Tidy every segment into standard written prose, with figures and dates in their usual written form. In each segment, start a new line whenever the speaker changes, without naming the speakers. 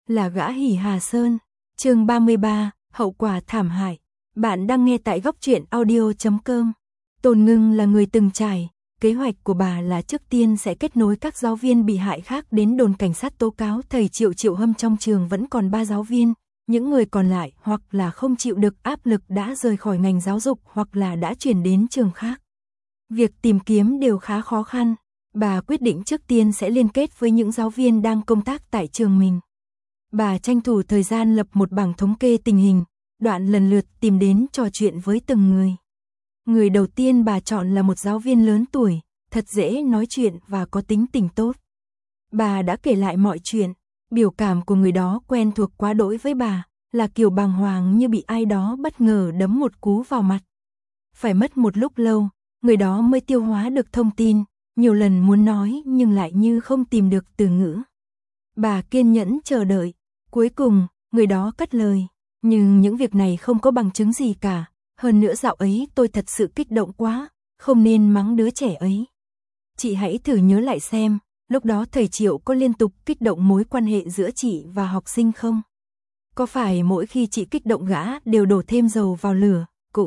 là gã Hỉ Hà Sơn. Chương 33, hậu quả thảm hại. Bạn đang nghe tại góc truyện audio.com. Tôn Ngưng là người từng trải, kế hoạch của bà là trước tiên sẽ kết nối các giáo viên bị hại khác đến đồn cảnh sát tố cáo thầy Triệu Hâm. Trong trường vẫn còn 3 giáo viên, những người còn lại hoặc là không chịu được áp lực đã rời khỏi ngành giáo dục hoặc là đã chuyển đến trường khác. Việc tìm kiếm đều khá khó khăn, bà quyết định trước tiên sẽ liên kết với những giáo viên đang công tác tại trường mình. Bà tranh thủ thời gian lập một bảng thống kê tình hình, đoạn lần lượt tìm đến trò chuyện với từng người. Người đầu tiên bà chọn là một giáo viên lớn tuổi, thật dễ nói chuyện và có tính tình tốt. Bà đã kể lại mọi chuyện, biểu cảm của người đó quen thuộc quá đỗi với bà, là kiểu bàng hoàng như bị ai đó bất ngờ đấm một cú vào mặt. Phải mất một lúc lâu, người đó mới tiêu hóa được thông tin, nhiều lần muốn nói nhưng lại như không tìm được từ ngữ. Bà kiên nhẫn chờ đợi, cuối cùng, người đó cất lời, nhưng những việc này không có bằng chứng gì cả, hơn nữa dạo ấy tôi thật sự kích động quá, không nên mắng đứa trẻ ấy. Chị hãy thử nhớ lại xem, lúc đó thầy Triệu có liên tục kích động mối quan hệ giữa chị và học sinh không? Có phải mỗi khi chị kích động gã đều đổ thêm dầu vào lửa?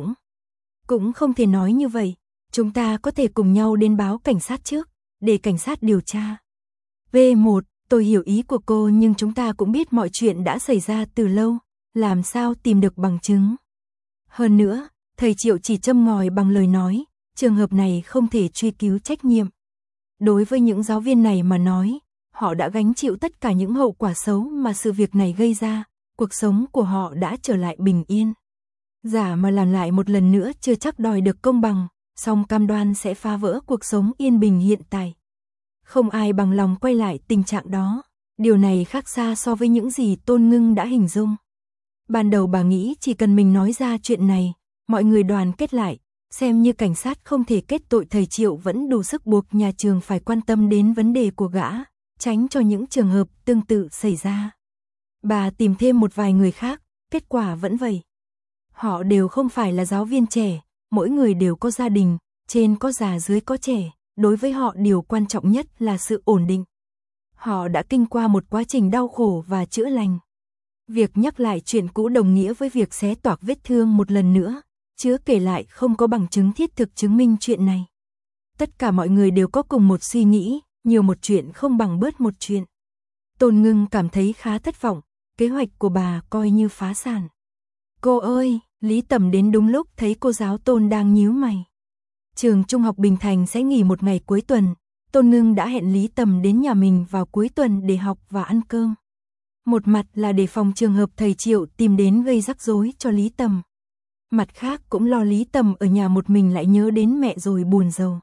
Cũng không thể nói như vậy, chúng ta có thể cùng nhau đến báo cảnh sát trước, để cảnh sát điều tra. V1, tôi hiểu ý của cô nhưng chúng ta cũng biết mọi chuyện đã xảy ra từ lâu, làm sao tìm được bằng chứng. Hơn nữa, thầy Triệu chỉ châm ngòi bằng lời nói, trường hợp này không thể truy cứu trách nhiệm. Đối với những giáo viên này mà nói, họ đã gánh chịu tất cả những hậu quả xấu mà sự việc này gây ra, cuộc sống của họ đã trở lại bình yên. Giả mà làm lại một lần nữa chưa chắc đòi được công bằng, song cam đoan sẽ phá vỡ cuộc sống yên bình hiện tại. Không ai bằng lòng quay lại tình trạng đó, điều này khác xa so với những gì Tôn Ngưng đã hình dung. Ban đầu bà nghĩ chỉ cần mình nói ra chuyện này, mọi người đoàn kết lại, xem như cảnh sát không thể kết tội thầy Triệu vẫn đủ sức buộc nhà trường phải quan tâm đến vấn đề của gã, tránh cho những trường hợp tương tự xảy ra. Bà tìm thêm một vài người khác, kết quả vẫn vậy. Họ đều không phải là giáo viên trẻ, mỗi người đều có gia đình, trên có già dưới có trẻ, đối với họ điều quan trọng nhất là sự ổn định. Họ đã kinh qua một quá trình đau khổ và chữa lành. Việc nhắc lại chuyện cũ đồng nghĩa với việc xé toạc vết thương một lần nữa, chứ kể lại không có bằng chứng thiết thực chứng minh chuyện này. Tất cả mọi người đều có cùng một suy nghĩ, nhiều một chuyện không bằng bớt một chuyện. Tôn Ngưng cảm thấy khá thất vọng, kế hoạch của bà coi như phá sản. Cô ơi, Lý Tầm đến đúng lúc thấy cô giáo Tôn đang nhíu mày. Trường Trung học Bình Thành sẽ nghỉ một ngày cuối tuần, Tôn Ngưng đã hẹn Lý Tầm đến nhà mình vào cuối tuần để học và ăn cơm. Một mặt là để phòng trường hợp thầy Triệu tìm đến gây rắc rối cho Lý Tầm. Mặt khác cũng lo Lý Tầm ở nhà một mình lại nhớ đến mẹ rồi buồn rầu.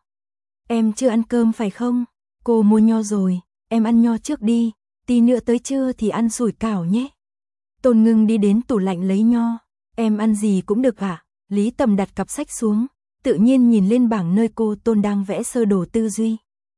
Em chưa ăn cơm phải không? Cô mua nho rồi, em ăn nho trước đi, tí nữa tới trưa thì ăn sủi cảo nhé. Tôn Ngưng đi đến tủ lạnh lấy nho. Em ăn gì cũng được ạ. Lý Tầm đặt cặp sách xuống, tự nhiên nhìn lên bảng nơi cô Tôn đang vẽ sơ đồ tư duy.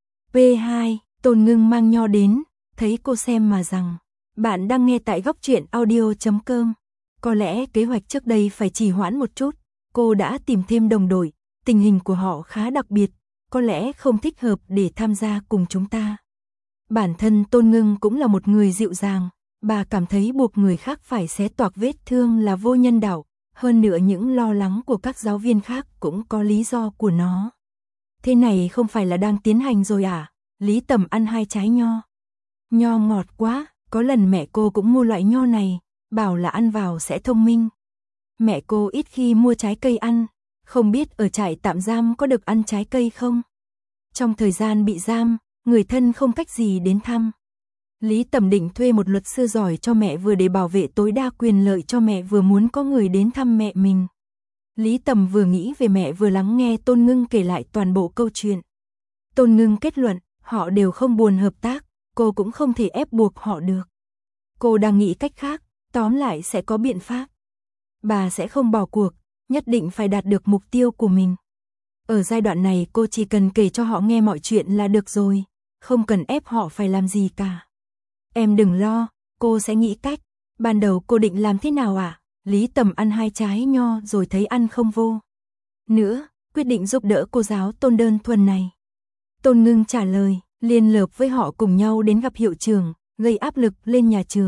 P2, Tôn Ngưng mang nho đến, thấy cô xem mà rằng, bạn đang nghe tại góc truyện audio.com. Có lẽ kế hoạch trước đây phải trì hoãn một chút, cô đã tìm thêm đồng đội, tình hình của họ khá đặc biệt, có lẽ không thích hợp để tham gia cùng chúng ta. Bản thân Tôn Ngưng cũng là một người dịu dàng, bà cảm thấy buộc người khác phải xé toạc vết thương là vô nhân đạo, hơn nữa những lo lắng của các giáo viên khác cũng có lý do của nó. Thế này không phải là đang tiến hành rồi à? Lý Tầm ăn 2 trái nho. Nho ngọt quá, có lần mẹ cô cũng mua loại nho này, bảo là ăn vào sẽ thông minh. Mẹ cô ít khi mua trái cây ăn, không biết ở trại tạm giam có được ăn trái cây không? Trong thời gian bị giam, người thân không cách gì đến thăm. Lý Tầm định thuê một luật sư giỏi cho mẹ vừa để bảo vệ tối đa quyền lợi cho mẹ vừa muốn có người đến thăm mẹ mình. Lý Tầm vừa nghĩ về mẹ vừa lắng nghe Tôn Ngưng kể lại toàn bộ câu chuyện. Tôn Ngưng kết luận, họ đều không buồn hợp tác, cô cũng không thể ép buộc họ được. Cô đang nghĩ cách khác, tóm lại sẽ có biện pháp. Bà sẽ không bỏ cuộc, nhất định phải đạt được mục tiêu của mình. Ở giai đoạn này cô chỉ cần kể cho họ nghe mọi chuyện là được rồi, không cần ép họ phải làm gì cả. Em đừng lo, cô sẽ nghĩ cách. Ban đầu cô định làm thế nào ạ? Lý Tầm ăn 2 trái nho rồi thấy ăn không vô nữa, quyết định giúp đỡ cô giáo Tôn đơn thuần này. Tôn Ngưng trả lời, liên hợp với họ cùng nhau đến gặp hiệu trưởng, gây áp lực lên nhà trường,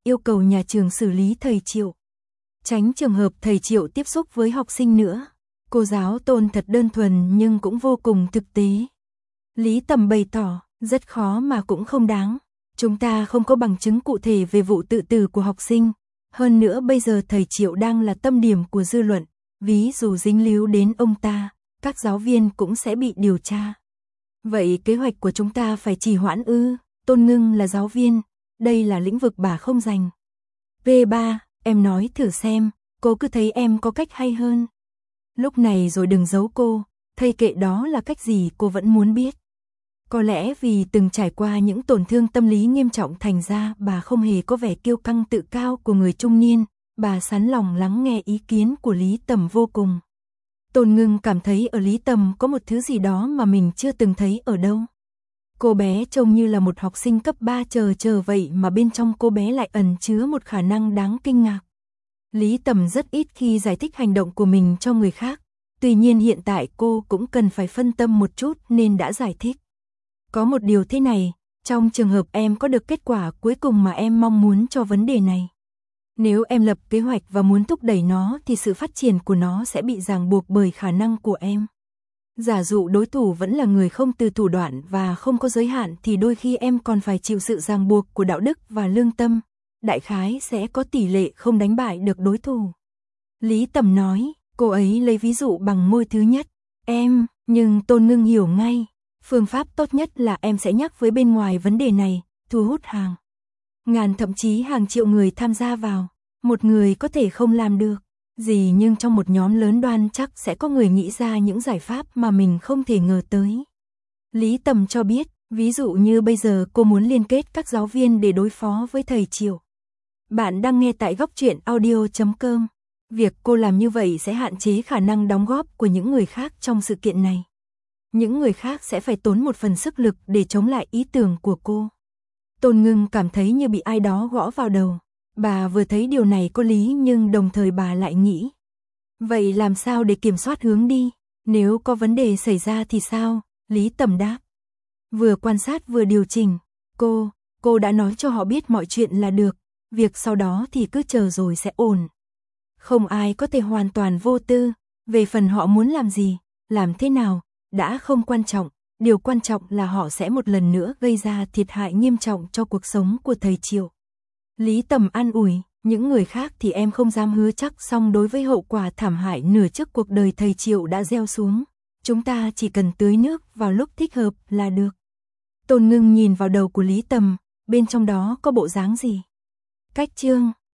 yêu cầu nhà trường xử lý thầy Triệu. Tránh trường hợp thầy Triệu tiếp xúc với học sinh nữa. Cô giáo Tôn thật đơn thuần nhưng cũng vô cùng thực tế. Lý Tầm bày tỏ, rất khó mà cũng không đáng. Chúng ta không có bằng chứng cụ thể về vụ tự tử của học sinh. Hơn nữa bây giờ thầy Triệu đang là tâm điểm của dư luận. Ví dụ dính líu đến ông ta, các giáo viên cũng sẽ bị điều tra. Vậy kế hoạch của chúng ta phải trì hoãn ư? Tôn Ngưng là giáo viên, đây là lĩnh vực bà không rành. V3, em nói thử xem, cô cứ thấy em có cách hay hơn. Lúc này rồi đừng giấu cô, thầy kệ đó là cách gì cô vẫn muốn biết. Có lẽ vì từng trải qua những tổn thương tâm lý nghiêm trọng thành ra bà không hề có vẻ kiêu căng tự cao của người trung niên, bà sẵn lòng lắng nghe ý kiến của Lý Tầm vô cùng. Tôn Ngưng cảm thấy ở Lý Tầm có một thứ gì đó mà mình chưa từng thấy ở đâu. Cô bé trông như là một học sinh cấp 3 chờ vậy mà bên trong cô bé lại ẩn chứa một khả năng đáng kinh ngạc. Lý Tầm rất ít khi giải thích hành động của mình cho người khác, tuy nhiên hiện tại cô cũng cần phải phân tâm một chút nên đã giải thích. Có một điều thế này, trong trường hợp em có được kết quả cuối cùng mà em mong muốn cho vấn đề này. Nếu em lập kế hoạch và muốn thúc đẩy nó thì sự phát triển của nó sẽ bị ràng buộc bởi khả năng của em. Giả dụ đối thủ vẫn là người không từ thủ đoạn và không có giới hạn thì đôi khi em còn phải chịu sự ràng buộc của đạo đức và lương tâm. Đại khái sẽ có tỷ lệ không đánh bại được đối thủ. Lý Tầm nói, cô ấy lấy ví dụ bằng môi thứ nhất. Em, nhưng Tôn Ngưng hiểu ngay. Phương pháp tốt nhất là em sẽ nhắc với bên ngoài vấn đề này, thu hút hàng ngàn thậm chí hàng triệu người tham gia vào. Một người có thể không làm được gì nhưng trong một nhóm lớn đoan chắc sẽ có người nghĩ ra những giải pháp mà mình không thể ngờ tới. Lý Tầm cho biết, ví dụ như bây giờ cô muốn liên kết các giáo viên để đối phó với thầy Triệu. Bạn đang nghe tại Góc Truyện Audio.com. Việc cô làm như vậy sẽ hạn chế khả năng đóng góp của những người khác trong sự kiện này. Những người khác sẽ phải tốn một phần sức lực để chống lại ý tưởng của cô. Tôn Ngưng cảm thấy như bị ai đó gõ vào đầu. Bà vừa thấy điều này có lý nhưng đồng thời bà lại nghĩ. Vậy làm sao để kiểm soát hướng đi? Nếu có vấn đề xảy ra thì sao? Lý Tầm đáp. Vừa quan sát vừa điều chỉnh. Cô đã nói cho họ biết mọi chuyện là được. Việc sau đó thì cứ chờ rồi sẽ ổn. Không ai có thể hoàn toàn vô tư. Về phần họ muốn làm gì, làm thế nào, đã không quan trọng. Điều quan trọng là họ sẽ một lần nữa gây ra thiệt hại nghiêm trọng cho cuộc sống của thầy Triệu. Lý Tầm an ủi, những người khác thì em không dám hứa chắc, song đối với hậu quả thảm hại nửa trước cuộc đời thầy Triệu đã gieo xuống, chúng ta chỉ cần tưới nước vào lúc thích hợp là được. Tôn Ngưng nhìn vào đầu của Lý Tầm, bên trong đó có bộ dáng gì? Cách chương